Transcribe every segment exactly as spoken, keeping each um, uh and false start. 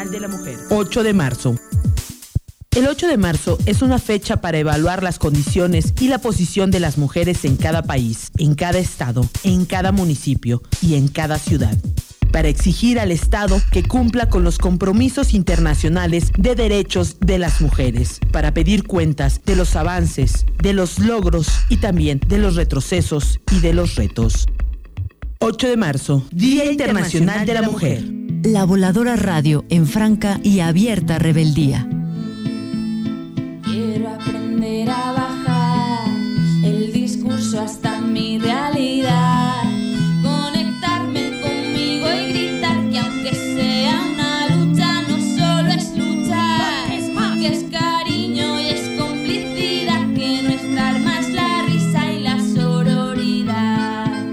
Internacional de la Mujer. ocho de marzo. El ocho de marzo es una fecha para evaluar las condiciones y la posición de las mujeres en cada país, en cada estado, en cada municipio y en cada ciudad, para exigir al Estado que cumpla con los compromisos internacionales de derechos de las mujeres, para pedir cuentas de los avances, de los logros y también de los retrocesos y de los retos. ocho de marzo, Día Internacional de la Mujer. La Voladora Radio en franca y abierta rebeldía. Quiero aprender a bajar el discurso hasta mi realidad, conectarme conmigo y gritar que aunque sea una lucha no solo es luchar, que es cariño y es complicidad, que nuestra arma es la risa y la sororidad.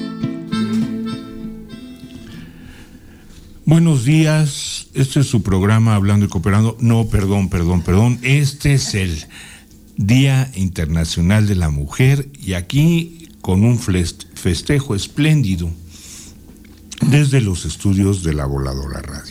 Buenos días. Este es su programa Hablando y Cooperando. No, perdón, perdón, perdón. Este es el Día Internacional de la Mujer y aquí con un festejo espléndido desde los estudios de La Voladora Radio.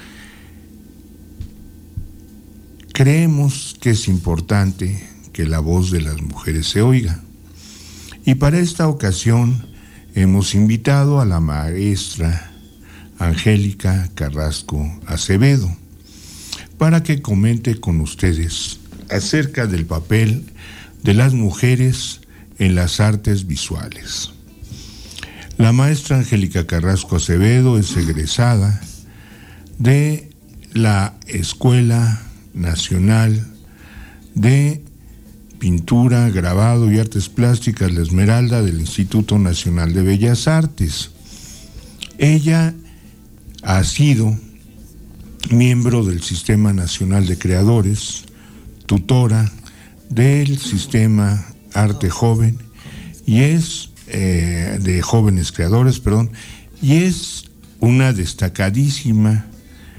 Creemos que es importante que la voz de las mujeres se oiga y para esta ocasión hemos invitado a la maestra Angélica Carrasco Acevedo, para que comente con ustedes acerca del papel de las mujeres en las artes visuales. La maestra Angélica Carrasco Acevedo es egresada de la Escuela Nacional de Pintura, Grabado y Artes Plásticas La Esmeralda del Instituto Nacional de Bellas Artes. Ella ha sido miembro del Sistema Nacional de Creadores, tutora del Sistema Arte Joven y es eh, de Jóvenes Creadores, perdón, y es una destacadísima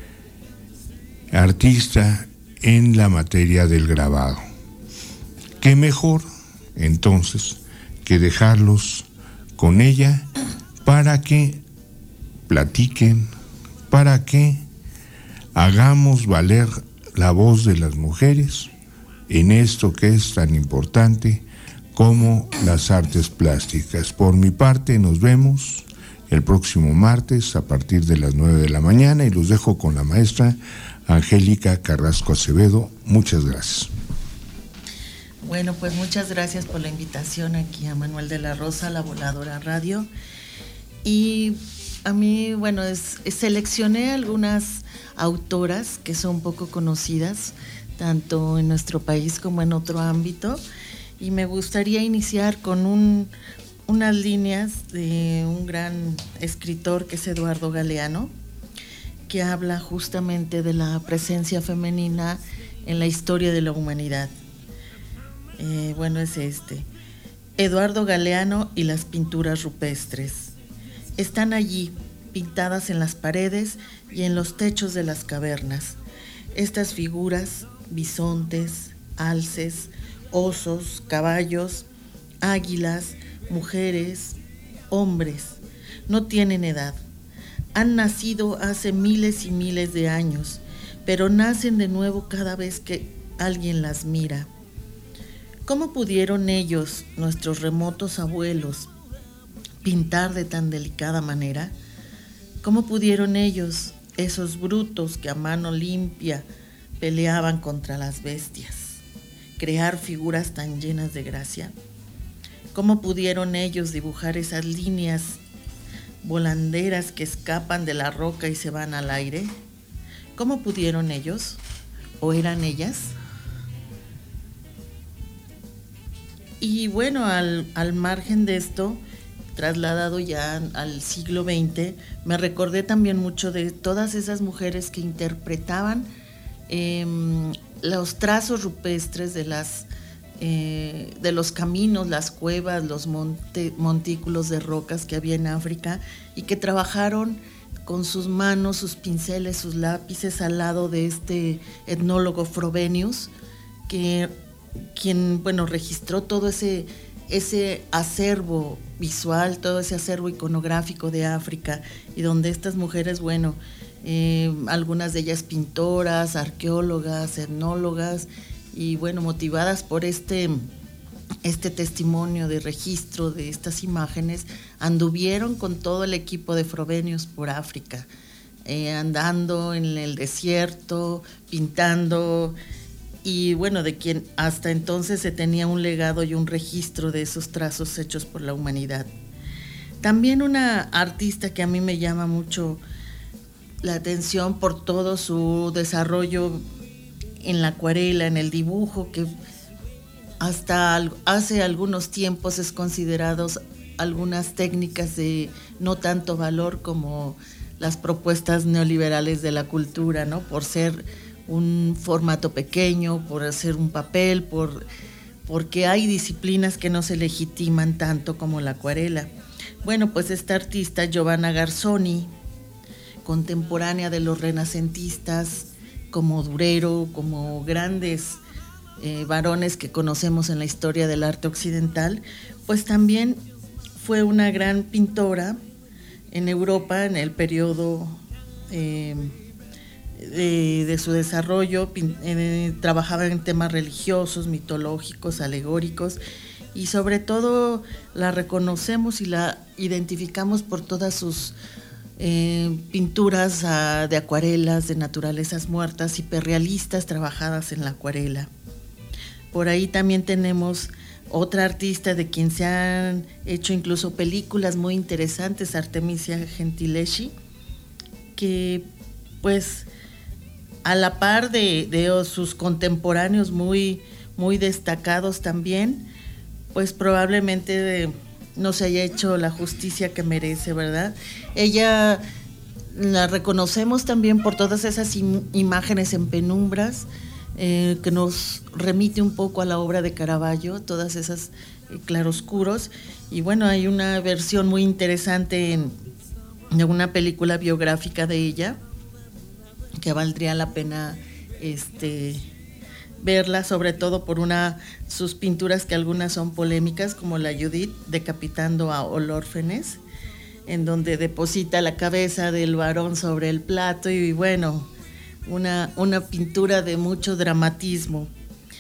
artista en la materia del grabado. ¿Qué mejor, entonces, que dejarlos con ella para que platiquen, para que hagamos valer la voz de las mujeres en esto que es tan importante como las artes plásticas? Por mi parte, nos vemos el próximo martes a partir de las nueve de la mañana y los dejo con la maestra Angélica Carrasco Acevedo. Muchas gracias. Bueno, pues muchas gracias por la invitación aquí a Manuel de la Rosa, La Voladora Radio. Y a mí, bueno, es, seleccioné algunas autoras que son poco conocidas, tanto en nuestro país como en otro ámbito, y me gustaría iniciar con un, unas líneas de un gran escritor que es Eduardo Galeano, que habla justamente de la presencia femenina en la historia de la humanidad. Eh, bueno, es este. Eduardo Galeano y las pinturas rupestres. Están allí, pintadas en las paredes y en los techos de las cavernas. Estas figuras, bisontes, alces, osos, caballos, águilas, mujeres, hombres, no tienen edad. Han nacido hace miles y miles de años, pero nacen de nuevo cada vez que alguien las mira. ¿Cómo pudieron ellos, nuestros remotos abuelos, pintar de tan delicada manera? ¿Cómo pudieron ellos, esos brutos que a mano limpia peleaban contra las bestias, crear figuras tan llenas de gracia? ¿Cómo pudieron ellos dibujar esas líneas volanderas que escapan de la roca y se van al aire? ¿Cómo pudieron ellos? ¿O eran ellas? Y bueno, al, al margen de esto, trasladado ya al siglo veinte, me recordé también mucho de todas esas mujeres que interpretaban eh, los trazos rupestres de las eh, de los caminos, las cuevas, los monte, montículos de rocas que había en África y que trabajaron con sus manos, sus pinceles, sus lápices al lado de este etnólogo Frobenius, que quien, bueno, registró todo ese, ese acervo visual, todo ese acervo iconográfico de África, y donde estas mujeres, bueno, eh, algunas de ellas pintoras, arqueólogas, etnólogas, y bueno, motivadas por este, este testimonio de registro de estas imágenes, anduvieron con todo el equipo de Frobenius por África, eh, andando en el desierto, pintando, y bueno, de quien hasta entonces se tenía un legado y un registro de esos trazos hechos por la humanidad. También una artista que a mí me llama mucho la atención por todo su desarrollo en la acuarela, en el dibujo, que hasta hace algunos tiempos es considerado algunas técnicas de no tanto valor como las propuestas neoliberales de la cultura, ¿no? Por ser un formato pequeño, por hacer un papel, por, porque hay disciplinas que no se legitiman tanto como la acuarela. Bueno, pues esta artista, Giovanna Garzoni, contemporánea de los renacentistas, como Durero, como grandes eh, varones que conocemos en la historia del arte occidental, pues también fue una gran pintora en Europa en el periodo eh, de, de su desarrollo. Pin, eh, trabajaba en temas religiosos, mitológicos, alegóricos, y sobre todo la reconocemos y la identificamos por todas sus eh, pinturas uh, de acuarelas, de naturalezas muertas, hiperrealistas, trabajadas en la acuarela. Por ahí también tenemos otra artista de quien se han hecho incluso películas muy interesantes, Artemisia Gentileschi, que pues a la par de, de sus contemporáneos muy, muy destacados también, pues probablemente no se haya hecho la justicia que merece, ¿verdad? Ella la reconocemos también por todas esas im- imágenes en penumbras, eh, que nos remite un poco a la obra de Caravaggio, todas esas eh, claroscuros. Y bueno, hay una versión muy interesante en, de una película biográfica de ella, que valdría la pena este verla, sobre todo por una sus pinturas que algunas son polémicas, como la Judith decapitando a Olórfenes, en donde deposita la cabeza del varón sobre el plato, y bueno, una, una pintura de mucho dramatismo.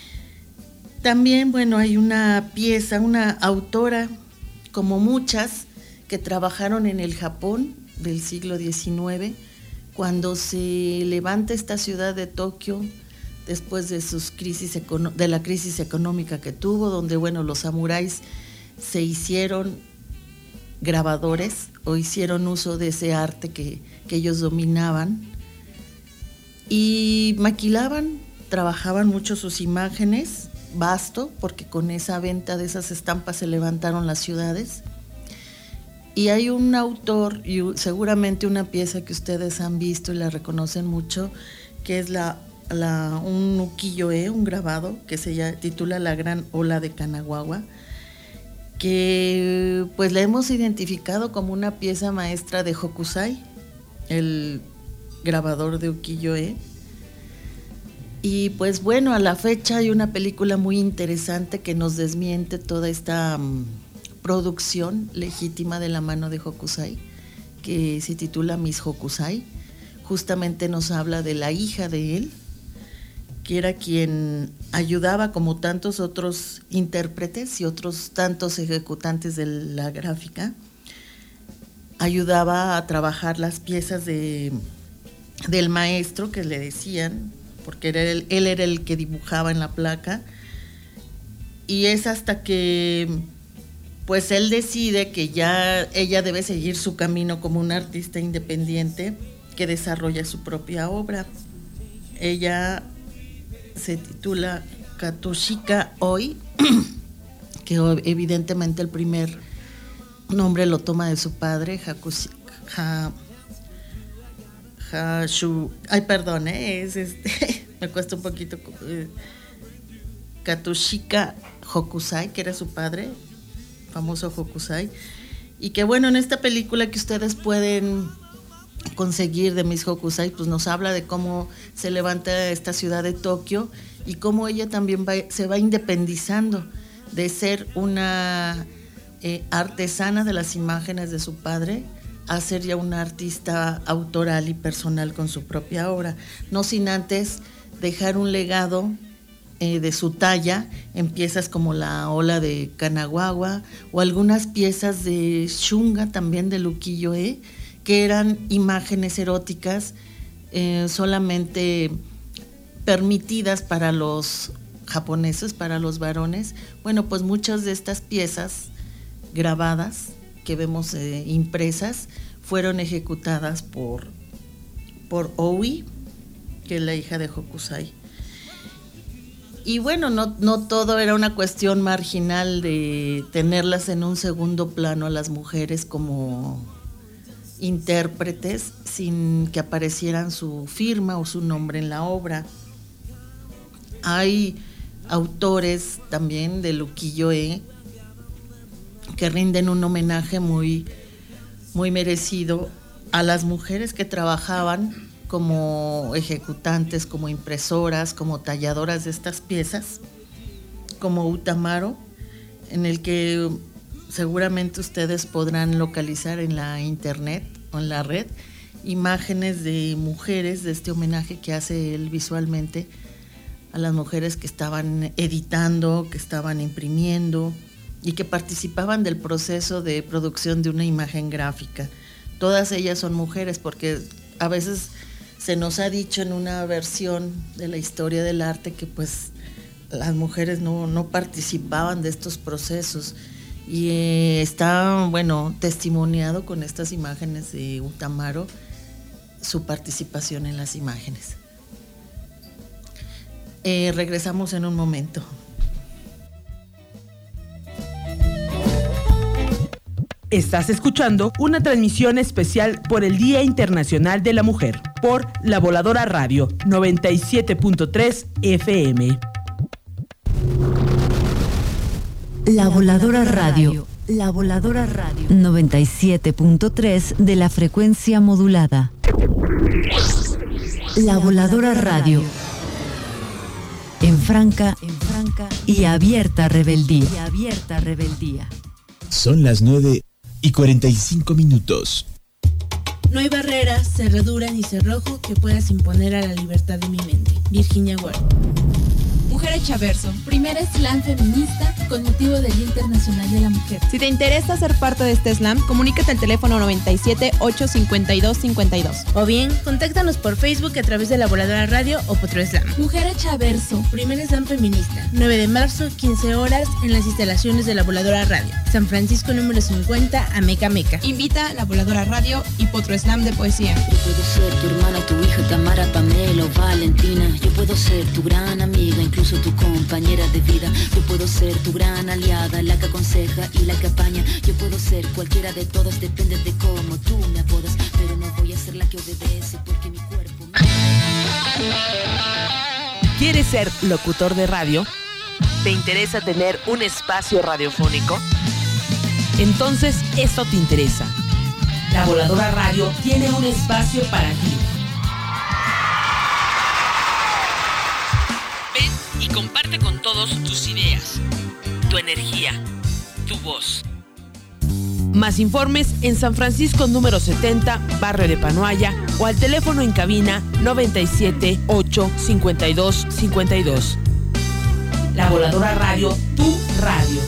También, bueno, hay una pieza, una autora, como muchas, que trabajaron en el Japón del siglo diecinueve, cuando se levanta esta ciudad de Tokio, después de sus crisis econo- de la crisis económica que tuvo, donde bueno, los samuráis se hicieron grabadores o hicieron uso de ese arte que, que ellos dominaban, y maquilaban, trabajaban mucho sus imágenes, basto, porque con esa venta de esas estampas se levantaron las ciudades. Y hay un autor, y seguramente una pieza que ustedes han visto y la reconocen mucho, que es la La, un ukiyo-e, un grabado que se llama, titula La Gran Ola de Kanagawa, que pues la hemos identificado como una pieza maestra de Hokusai, el grabador de ukiyo-e. Y pues bueno, a la fecha hay una película muy interesante que nos desmiente toda esta um, producción legítima de la mano de Hokusai, que se titula Miss Hokusai. Justamente nos habla de la hija de él, que era quien ayudaba, como tantos otros intérpretes y otros tantos ejecutantes de la gráfica, ayudaba a trabajar las piezas de, del maestro, que le decían, porque era él, él era el que dibujaba en la placa, y es hasta que pues él decide que ya ella debe seguir su camino como una artista independiente que desarrolla su propia obra. Ella se titula Katsushika Oi, que evidentemente el primer nombre lo toma de su padre, Hakushi, ha, Hashu, ay perdón, ¿eh? es este, me cuesta un poquito, eh, Katsushika Hokusai, que era su padre, famoso Hokusai, y que bueno, en esta película que ustedes pueden conseguir de Miss Hokusai, pues nos habla de cómo se levanta esta ciudad de Tokio y cómo ella también va, se va independizando de ser una eh, artesana de las imágenes de su padre a ser ya una artista autoral y personal con su propia obra, no sin antes dejar un legado eh, de su talla en piezas como la ola de Kanagawa o algunas piezas de Shunga, también de Ukiyo-e, que eran imágenes eróticas eh, solamente permitidas para los japoneses, para los varones. Bueno, pues muchas de estas piezas grabadas que vemos eh, impresas fueron ejecutadas por, por Oi, que es la hija de Hokusai. Y bueno, no, no todo era una cuestión marginal de tenerlas en un segundo plano a las mujeres como intérpretes sin que aparecieran su firma o su nombre en la obra. Hay autores también de Ukiyo-e que rinden un homenaje muy, muy merecido a las mujeres que trabajaban como ejecutantes, como impresoras, como talladoras de estas piezas, como Utamaro, en el que seguramente ustedes podrán localizar en la internet o en la red imágenes de mujeres de este homenaje que hace él visualmente a las mujeres que estaban editando, que estaban imprimiendo y que participaban del proceso de producción de una imagen gráfica. Todas ellas son mujeres, porque a veces se nos ha dicho en una versión de la historia del arte que pues las mujeres no, no participaban de estos procesos, y eh, está, bueno, testimoniado con estas imágenes de Utamaro su participación en las imágenes. Eh, regresamos en un momento. Estás escuchando una transmisión especial por el Día Internacional de la Mujer por La Voladora Radio noventa y siete punto tres F M. La Voladora Radio. La Voladora Radio noventa y siete punto tres de la frecuencia modulada. La Voladora Radio. En franca, en franca y abierta rebeldía. Y abierta rebeldía. Son las nueve y cuarenta y cinco minutos. No hay barreras, cerradura ni cerrojo que puedas imponer a la libertad de mi mente. Virginia Woolf. Mujer Hecha Verso, primer slam feminista con motivo del Día Internacional de la Mujer. Si te interesa ser parte de este slam, comunícate al teléfono noventa y siete, ocho cincuenta y dos, cincuenta y dos. O bien, contáctanos por Facebook a través de La Voladora Radio o Potro Slam. Mujer Hecha Verso, primer slam feminista, nueve de marzo, quince horas, en las instalaciones de La Voladora Radio, San Francisco número cincuenta, Ameca Meca. Invita La Voladora Radio y Potro Slam de poesía. Yo puedo ser tu hermana, tu hija, Tamara, Pamela o Valentina. Yo puedo ser tu gran amiga, incluso tu compañera de vida. Yo puedo ser tu gran aliada, la que aconseja y la que apaña. Yo puedo ser cualquiera de todas, depende de cómo tú me apodas. Pero no voy a ser la que obedece porque mi cuerpo me... ¿Quieres ser locutor de radio? ¿Te interesa tener un espacio radiofónico? Entonces esto te interesa. La Voladora Radio tiene un espacio para ti. Ven y comparte con todos tus ideas, tu energía, tu voz. Más informes en San Francisco número setenta, barrio de Panoaya, o al teléfono en cabina noventa y siete, ocho cincuenta y dos, cincuenta y dos. La Voladora Radio, tu radio.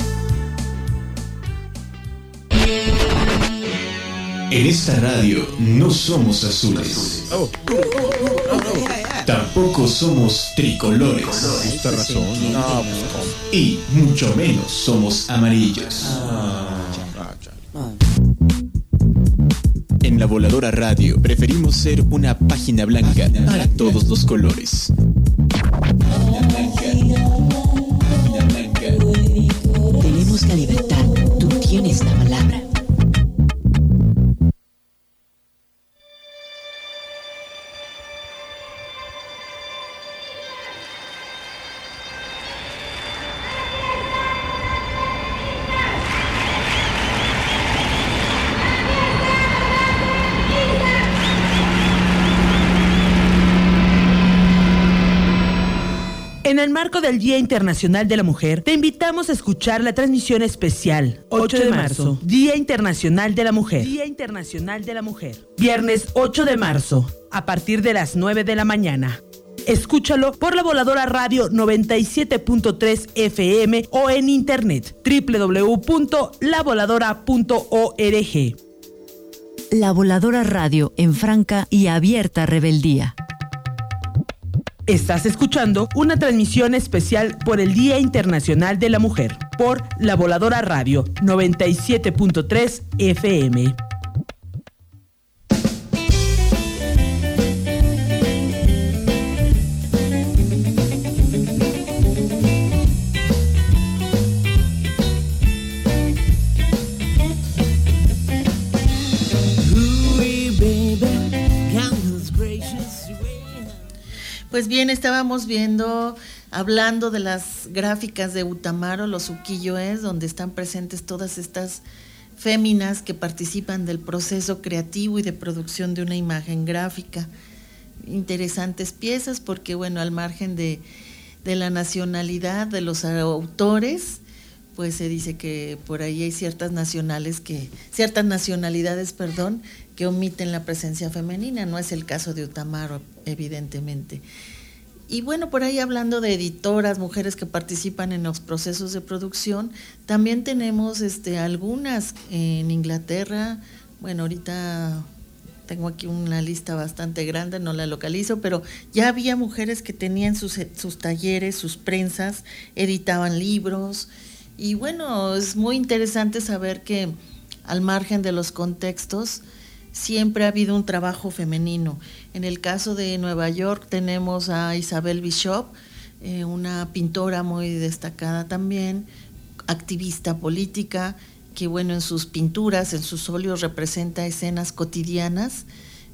En esta radio no somos azules. Tampoco somos tricolores. Esta razón. Y mucho menos somos amarillos. En La Voladora Radio preferimos ser una página blanca para todos los colores. Página blanca. Página blanca. Tenemos la libertad, tú tienes la palabra. En el marco del Día Internacional de la Mujer, te invitamos a escuchar la transmisión especial ocho de marzo, Día Internacional de la Mujer. Día Internacional de la Mujer. Viernes ocho de marzo, a partir de las nueve de la mañana. Escúchalo por La Voladora Radio noventa y siete punto tres F M o en internet doble u doble u doble u punto la voladora punto org. La Voladora Radio, en franca y abierta rebeldía. Estás escuchando una transmisión especial por el Día Internacional de la Mujer por La Voladora Radio noventa y siete punto tres F M. Pues bien, estábamos viendo, hablando de las gráficas de Utamaro, los ukiyo-es, donde están presentes todas estas féminas que participan del proceso creativo y de producción de una imagen gráfica. Interesantes piezas porque, bueno, al margen de, de la nacionalidad de los autores, pues se dice que por ahí hay ciertas nacionales que, ciertas nacionalidades, perdón, que omiten la presencia femenina. No es el caso de Utamaro, evidentemente. Y bueno, por ahí hablando de editoras, mujeres que participan en los procesos de producción, también tenemos este, algunas en Inglaterra. Bueno, ahorita tengo aquí una lista bastante grande, no la localizo, pero ya había mujeres que tenían sus, sus talleres, sus prensas, editaban libros. Y bueno, es muy interesante saber que al margen de los contextos, siempre ha habido un trabajo femenino. En el caso de Nueva York tenemos a Isabel Bishop, eh, una pintora muy destacada también, activista política, que bueno, en sus pinturas, en sus óleos representa escenas cotidianas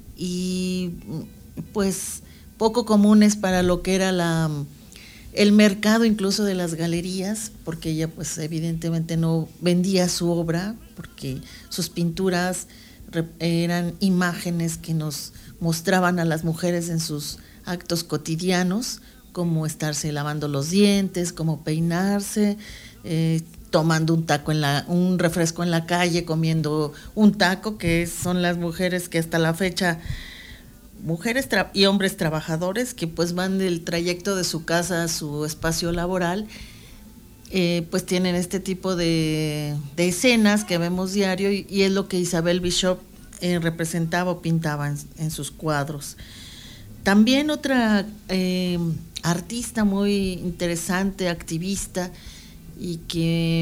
y pues poco comunes para lo que era la, el mercado incluso de las galerías, porque ella pues evidentemente no vendía su obra, porque sus pinturas eran imágenes que nos mostraban a las mujeres en sus actos cotidianos, como estarse lavando los dientes, como peinarse, eh, tomando un taco en la, un refresco en la calle, comiendo un taco, que son las mujeres que hasta la fecha, mujeres tra- y hombres trabajadores que pues van del trayecto de su casa a su espacio laboral, eh, pues tienen este tipo de, de escenas que vemos diario y, y es lo que Isabel Bishop eh, representaba o pintaba en, en sus cuadros. También otra eh, artista muy interesante, activista, y que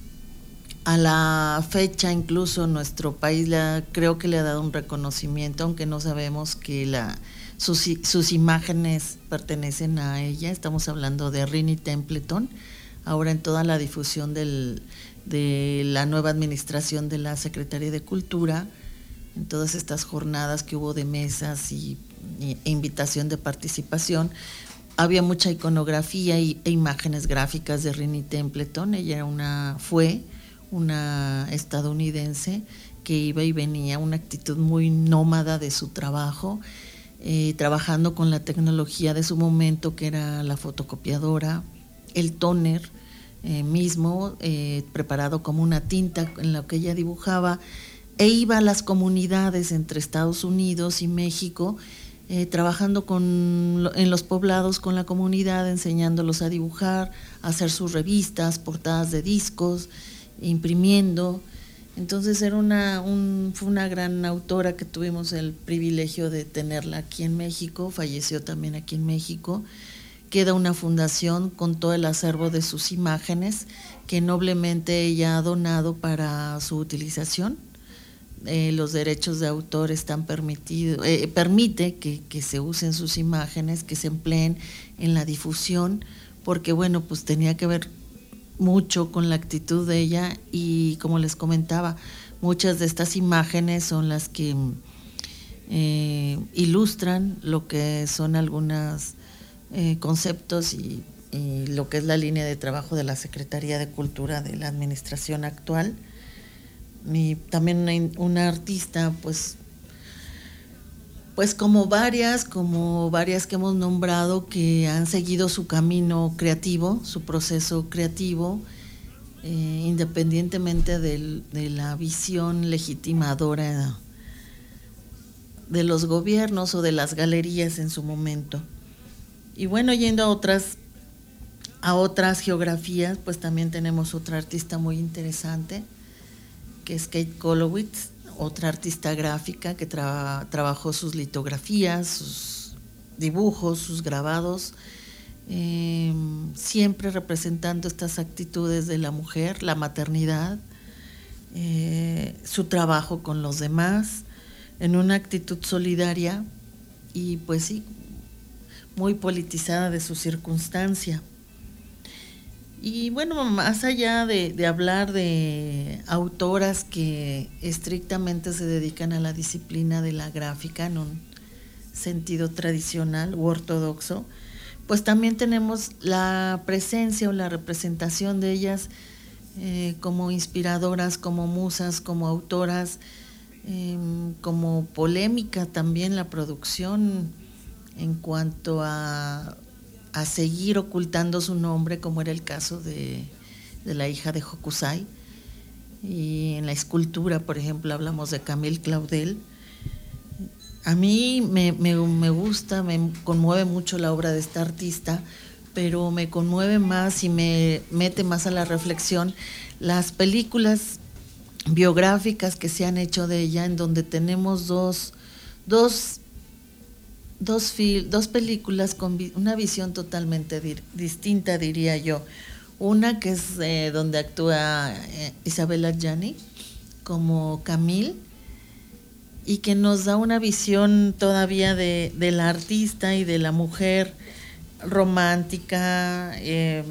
a la fecha incluso nuestro país la, creo que le ha dado un reconocimiento, aunque no sabemos que la, sus, sus imágenes pertenecen a ella. Estamos hablando de Rini Templeton, ahora en toda la difusión del, de la nueva administración de la Secretaría de Cultura, en todas estas jornadas que hubo de mesas y, y e invitación de participación, había mucha iconografía y, e imágenes gráficas de Rini Templeton. Ella era una, fue una estadounidense que iba y venía, una actitud muy nómada de su trabajo, eh, trabajando con la tecnología de su momento, que era la fotocopiadora, el tóner eh, mismo, eh, preparado como una tinta en la que ella dibujaba, e iba a las comunidades entre Estados Unidos y México, Eh, trabajando con, en los poblados con la comunidad, enseñándolos a dibujar, a hacer sus revistas, portadas de discos, imprimiendo. Entonces era una, un, fue una gran autora que tuvimos el privilegio de tenerla aquí en México, falleció también aquí en México. Queda una fundación con todo el acervo de sus imágenes que noblemente ella ha donado para su utilización. Eh, los derechos de autor están permitidos, eh, permite que, que se usen sus imágenes, que se empleen en la difusión, porque bueno, pues tenía que ver mucho con la actitud de ella y como les comentaba, muchas de estas imágenes son las que eh, ilustran lo que son algunos eh, conceptos y, y lo que es la línea de trabajo de la Secretaría de Cultura de la administración actual. Y también una, una artista pues Pues como varias, como varias que hemos nombrado que han seguido su camino creativo, su proceso creativo, eh, independientemente del, de la visión legitimadora de los gobiernos o de las galerías en su momento. Y bueno, yendo a otras, a otras geografías, pues también tenemos otra artista muy interesante, que es Kate Kolowitz, otra artista gráfica que tra- trabajó sus litografías, sus dibujos, sus grabados, eh, siempre representando estas actitudes de la mujer, la maternidad, eh, su trabajo con los demás, en una actitud solidaria y pues sí, muy politizada de su circunstancia. Y bueno, más allá de, de hablar de autoras que estrictamente se dedican a la disciplina de la gráfica en un sentido tradicional u ortodoxo, pues también tenemos la presencia o la representación de ellas eh, como inspiradoras, como musas, como autoras, eh, como polémica también la producción en cuanto a a seguir ocultando su nombre, como era el caso de, de la hija de Hokusai. Y en la escultura, por ejemplo, hablamos de Camille Claudel. A mí me, me, me gusta, me conmueve mucho la obra de esta artista, pero me conmueve más y me mete más a la reflexión las películas biográficas que se han hecho de ella, en donde tenemos dos, dos Dos, fil- dos películas con vi- una visión totalmente dir- distinta, diría yo. Una que es eh, donde actúa eh, Isabella Gianni como Camille y que nos da una visión todavía de, de la artista y de la mujer romántica, eh,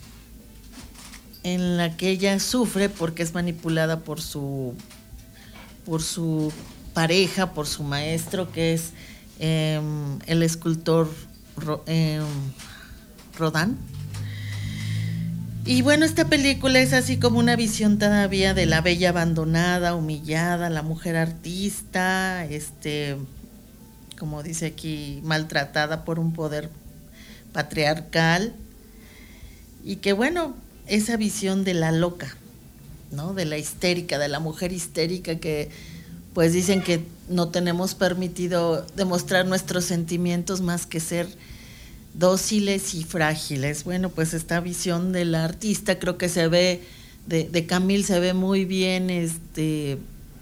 en la que ella sufre porque es manipulada por su, por su pareja, por su maestro, que es Eh, el escultor Ro, eh, Rodin. Y bueno, esta película es así como una visión todavía de la bella abandonada, humillada, la mujer artista, este, como dice aquí, maltratada por un poder patriarcal, y que bueno, esa visión de la loca, ¿no? De la histérica, de la mujer histérica que pues dicen que no tenemos permitido demostrar nuestros sentimientos más que ser dóciles y frágiles. Bueno, pues esta visión del artista creo que se ve, de, de Camille se ve muy bien este,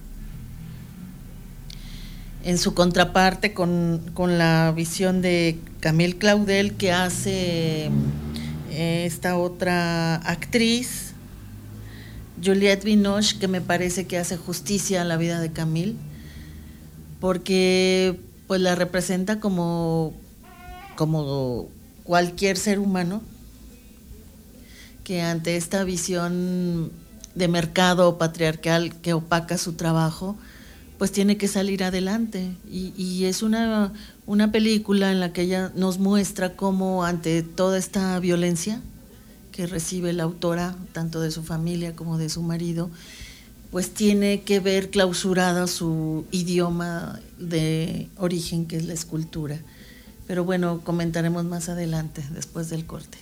en su contraparte con, con la visión de Camille Claudel que hace eh, esta otra actriz, Juliette Binoche, que me parece que hace justicia a la vida de Camille, porque pues la representa como, como cualquier ser humano que ante esta visión de mercado patriarcal que opaca su trabajo, pues tiene que salir adelante. Y, y es una, una película en la que ella nos muestra cómo ante toda esta violencia que recibe la autora, tanto de su familia como de su marido, pues tiene que ver clausurada su idioma de origen, que es la escultura. Pero bueno, comentaremos más adelante, después del corte.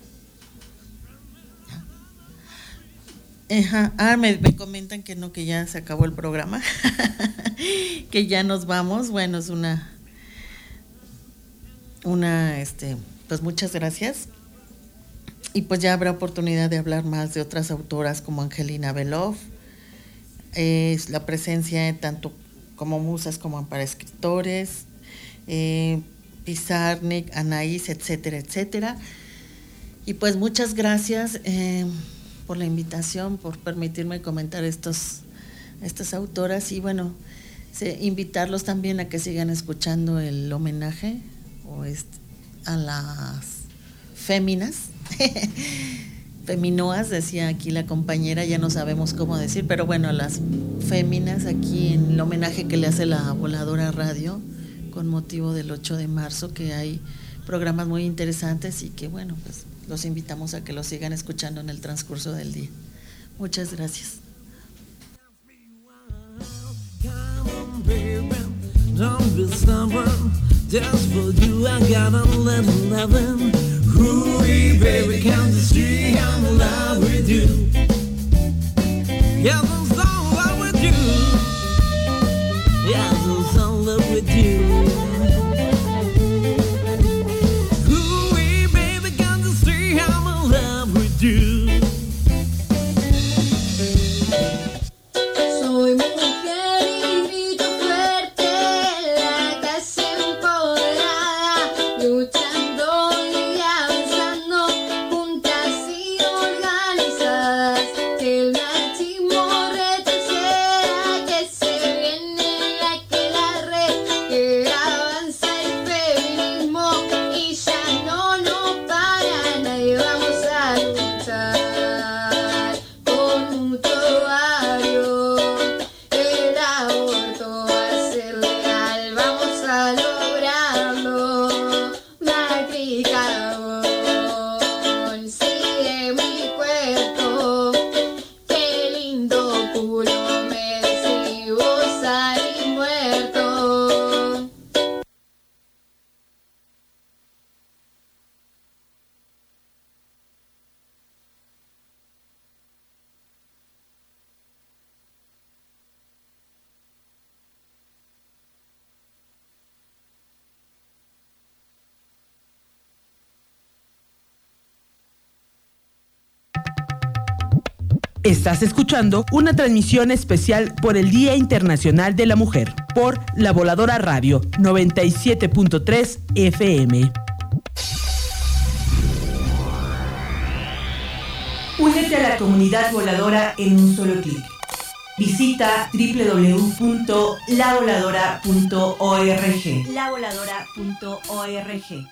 Ajá. Ah, me, me comentan que no, que ya se acabó el programa, que ya nos vamos. Bueno, es una, una, este, pues muchas gracias. Y pues ya habrá oportunidad de hablar más de otras autoras como Angelina Beloff, eh, la presencia de tanto como musas como para escritores, eh, Pizarnik, Anaís, etcétera, etcétera. Y pues muchas gracias eh, por la invitación, por permitirme comentar estos, estas autoras y bueno, se, invitarlos también a que sigan escuchando el homenaje o este, a las féminas. Feminoas, decía aquí la compañera, ya no sabemos cómo decir, pero bueno, las féminas aquí en el homenaje que le hace la Voladora Radio con motivo del ocho de marzo, que hay programas muy interesantes y que bueno, pues los invitamos a que los sigan escuchando en el transcurso del día. Muchas gracias. Don't be stubborn, just for you I got a little loving. Hooey, baby, can't you see I'm in love with you? Yes, I'm so in love with you. Yes, I'm so in love with you. Hooey, baby, can't you see I'm in love with you? Soy mujer y grito fuerte, la casa empoderada, luchando y avanzando, juntas y organizadas, que el machismo retroceda, que se viene la que la red, que avanza el feminismo y ya no nos para nadie, vamos a luchar con mucho ovario. El aborto va a ser legal, vamos a lograrlo. Macri cagón, sigue mi cuerpo. Qué lindo culo me decís, vos ahí muerto. Estás escuchando una transmisión especial por el Día Internacional de la Mujer por La Voladora Radio noventa y siete punto tres F M. Únete a la comunidad voladora en un solo clic. Visita doble u doble u doble u punto la voladora punto org. la voladora punto org.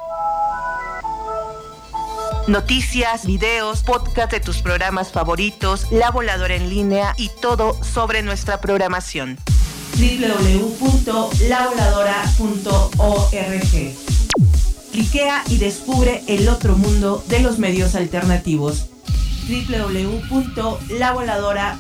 Noticias, videos, podcast de tus programas favoritos, La Voladora en línea y todo sobre nuestra programación. doble u doble u doble u punto la voladora punto org. Cliquea y descubre el otro mundo de los medios alternativos. doble u doble u doble u punto la voladora punto org.